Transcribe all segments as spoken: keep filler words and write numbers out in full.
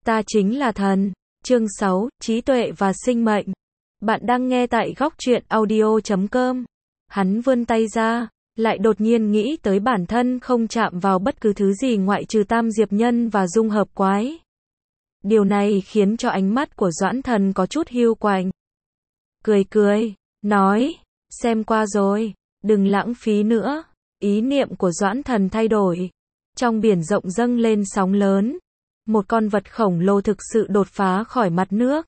Ta chính là thần. Chương sáu, trí tuệ và sinh mệnh. Bạn đang nghe tại góc truyện audio chấm com. Hắn vươn tay ra, lại đột nhiên nghĩ tới bản thân không chạm vào bất cứ thứ gì ngoại trừ Tam Diệp Nhân và dung hợp quái. Điều này khiến cho ánh mắt của Doãn Thần có chút hiu quạnh. Cười cười, nói, xem qua rồi, đừng lãng phí nữa. Ý niệm của Doãn Thần thay đổi. Trong biển rộng dâng lên sóng lớn. Một con vật khổng lồ thực sự đột phá khỏi mặt nước.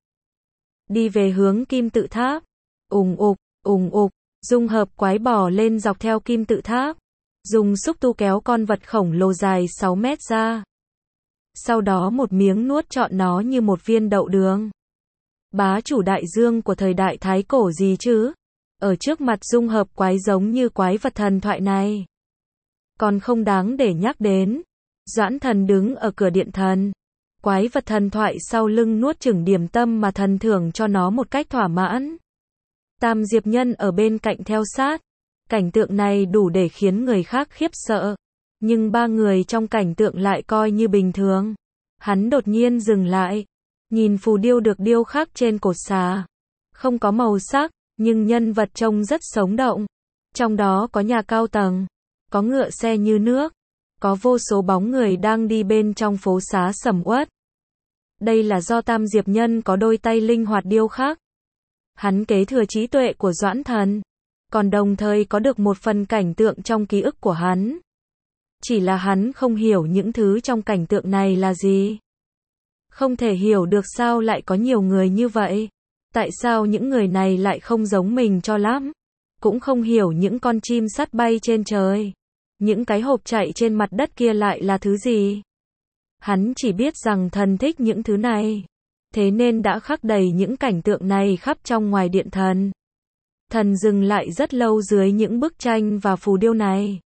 Đi về hướng kim tự tháp. Ùng ục, ùng ục, dung hợp quái bò lên dọc theo kim tự tháp. Dùng xúc tu kéo con vật khổng lồ dài sáu mét ra. Sau đó một miếng nuốt trọn nó như một viên đậu đường. Bá chủ đại dương của thời đại thái cổ gì chứ? Ở trước mặt dung hợp quái giống như quái vật thần thoại này. Còn không đáng để nhắc đến. Doãn Thần đứng ở cửa điện thần. Quái vật thần thoại sau lưng nuốt chửng điểm tâm mà thần thưởng cho nó một cách thỏa mãn. Tam Diệp Nhân ở bên cạnh theo sát. Cảnh tượng này đủ để khiến người khác khiếp sợ. Nhưng ba người trong cảnh tượng lại coi như bình thường. Hắn đột nhiên dừng lại. Nhìn phù điêu được điêu khắc trên cột xà. Không có màu sắc, nhưng nhân vật trông rất sống động. Trong đó có nhà cao tầng. Có ngựa xe như nước. Có vô số bóng người đang đi bên trong phố xá sầm uất. Đây là do Tam Diệp Nhân có đôi tay linh hoạt điêu khắc. Hắn kế thừa trí tuệ của Doãn Thần. Còn đồng thời có được một phần cảnh tượng trong ký ức của hắn. Chỉ là hắn không hiểu những thứ trong cảnh tượng này là gì. Không thể hiểu được sao lại có nhiều người như vậy. Tại sao những người này lại không giống mình cho lắm. Cũng không hiểu những con chim sắt bay trên trời. Những cái hộp chạy trên mặt đất kia lại là thứ gì? Hắn chỉ biết rằng thần thích những thứ này. Thế nên đã khắc đầy những cảnh tượng này khắp trong ngoài điện thần. Thần dừng lại rất lâu dưới những bức tranh và phù điêu này.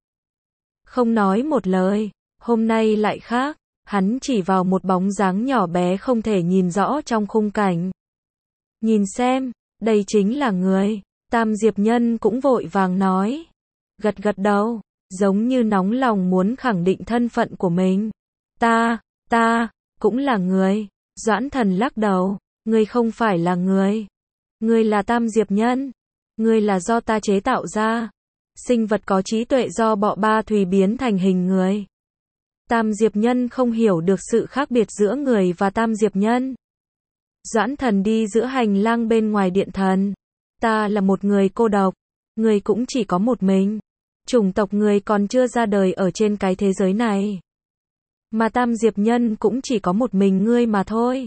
Không nói một lời, hôm nay lại khác. Hắn chỉ vào một bóng dáng nhỏ bé không thể nhìn rõ trong khung cảnh. Nhìn xem, đây chính là người. Tam Diệp Nhân cũng vội vàng nói. Gật gật đầu. Giống như nóng lòng muốn khẳng định thân phận của mình. Ta, ta, cũng là người. Doãn Thần lắc đầu. Ngươi không phải là người. Ngươi là Tam Diệp Nhân. Ngươi là do ta chế tạo ra. Sinh vật có trí tuệ do bọ ba thùy biến thành hình người. Tam Diệp Nhân không hiểu được sự khác biệt giữa người và Tam Diệp Nhân. Doãn Thần đi giữa hành lang bên ngoài điện thần. Ta là một người cô độc. Người cũng chỉ có một mình. Chủng tộc người còn chưa ra đời ở trên cái thế giới này. Mà Tam Diệp Nhân cũng chỉ có một mình ngươi mà thôi.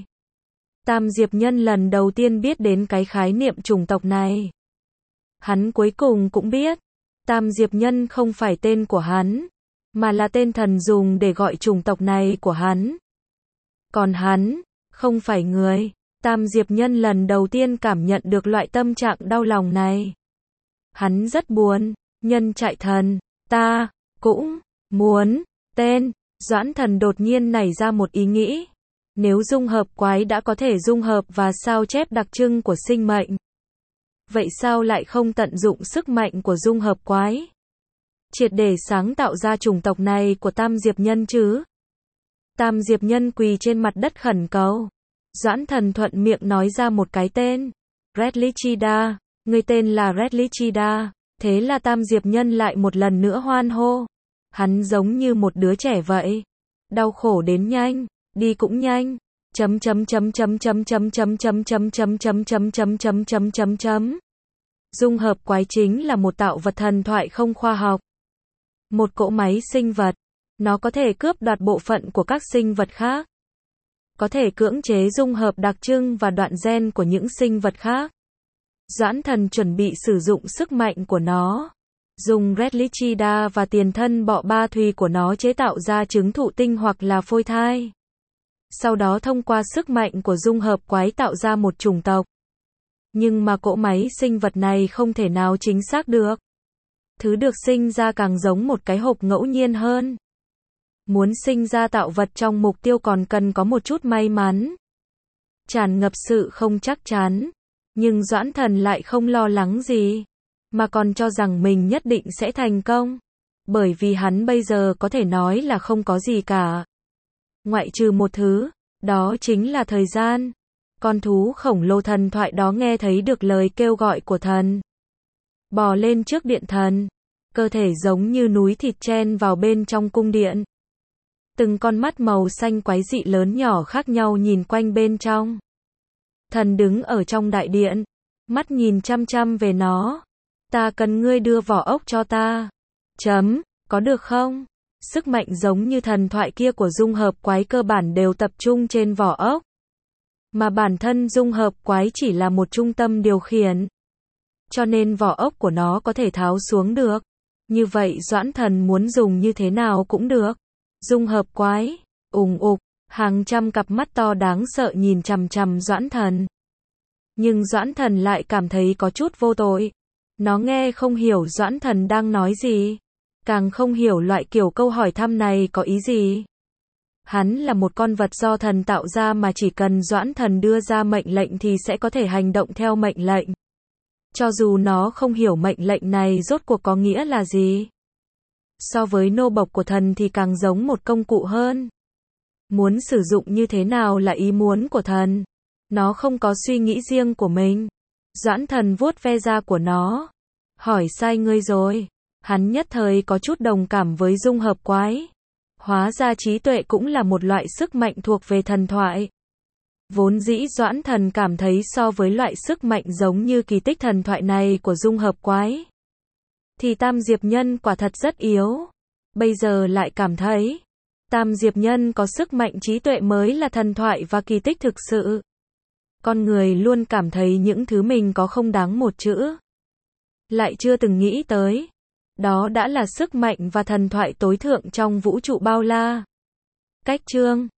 Tam Diệp Nhân lần đầu tiên biết đến cái khái niệm chủng tộc này. Hắn cuối cùng cũng biết. Tam Diệp Nhân không phải tên của hắn. Mà là tên thần dùng để gọi chủng tộc này của hắn. Còn hắn, không phải người. Tam Diệp Nhân lần đầu tiên cảm nhận được loại tâm trạng đau lòng này. Hắn rất buồn. Nhân trại thần, ta, cũng, muốn, tên, Doãn Thần đột nhiên nảy ra một ý nghĩ. Nếu dung hợp quái đã có thể dung hợp và sao chép đặc trưng của sinh mệnh. Vậy sao lại không tận dụng sức mạnh của dung hợp quái? Triệt để sáng tạo ra chủng tộc này của Tam Diệp Nhân chứ? Tam Diệp Nhân quỳ trên mặt đất khẩn cầu. Doãn Thần thuận miệng nói ra một cái tên. Redlichida, người tên là Redlichida. Thế là Tam Diệp Nhân lại một lần nữa hoan hô. Hắn giống như một đứa trẻ vậy. Đau khổ đến nhanh, đi cũng nhanh. Chấm chấm chấm chấm chấm chấm chấm chấm chấm chấm chấm chấm chấm chấm chấm chấm chấm. Dung hợp quái chính là một tạo vật thần thoại không khoa học. Một cỗ máy sinh vật. Nó có thể cướp đoạt bộ phận của các sinh vật khác. Có thể cưỡng chế dung hợp đặc trưng và đoạn gen của những sinh vật khác. Doãn Thần chuẩn bị sử dụng sức mạnh của nó. Dùng Redlichida và tiền thân bọ ba thùy của nó chế tạo ra trứng thụ tinh hoặc là phôi thai. Sau đó thông qua sức mạnh của dung hợp quái tạo ra một chủng tộc. Nhưng mà cỗ máy sinh vật này không thể nào chính xác được. Thứ được sinh ra càng giống một cái hộp ngẫu nhiên hơn. Muốn sinh ra tạo vật trong mục tiêu còn cần có một chút may mắn. Tràn ngập sự không chắc chắn. Nhưng Doãn Thần lại không lo lắng gì. Mà còn cho rằng mình nhất định sẽ thành công. Bởi vì hắn bây giờ có thể nói là không có gì cả. Ngoại trừ một thứ. Đó chính là thời gian. Con thú khổng lồ thần thoại đó nghe thấy được lời kêu gọi của thần. Bò lên trước điện thần. Cơ thể giống như núi thịt chen vào bên trong cung điện. Từng con mắt màu xanh quái dị lớn nhỏ khác nhau nhìn quanh bên trong. Thần đứng ở trong đại điện. Mắt nhìn chăm chăm về nó. Ta cần ngươi đưa vỏ ốc cho ta. Chấm, có được không? Sức mạnh giống như thần thoại kia của dung hợp quái cơ bản đều tập trung trên vỏ ốc. Mà bản thân dung hợp quái chỉ là một trung tâm điều khiển. Cho nên vỏ ốc của nó có thể tháo xuống được. Như vậy Doãn Thần muốn dùng như thế nào cũng được. Dung hợp quái, ùng ục, hàng trăm cặp mắt to đáng sợ nhìn chằm chằm Doãn Thần. Nhưng Doãn Thần lại cảm thấy có chút vô tội. Nó nghe không hiểu Doãn Thần đang nói gì. Càng không hiểu loại kiểu câu hỏi thăm này có ý gì. Hắn là một con vật do thần tạo ra mà chỉ cần Doãn Thần đưa ra mệnh lệnh thì sẽ có thể hành động theo mệnh lệnh. Cho dù nó không hiểu mệnh lệnh này rốt cuộc có nghĩa là gì. So với nô bộc của thần thì càng giống một công cụ hơn. Muốn sử dụng như thế nào là ý muốn của thần. Nó không có suy nghĩ riêng của mình. Doãn Thần vuốt ve da của nó. Hỏi sai ngươi rồi. Hắn nhất thời có chút đồng cảm với dung hợp quái. Hóa ra trí tuệ cũng là một loại sức mạnh thuộc về thần thoại. Vốn dĩ Doãn Thần cảm thấy so với loại sức mạnh giống như kỳ tích thần thoại này của dung hợp quái, thì Tam Diệp Nhân quả thật rất yếu. Bây giờ lại cảm thấy, Tam Diệp Nhân có sức mạnh trí tuệ mới là thần thoại và kỳ tích thực sự. Con người luôn cảm thấy những thứ mình có không đáng một chữ. Lại chưa từng nghĩ tới. Đó đã là sức mạnh và thần thoại tối thượng trong vũ trụ bao la. Cách chương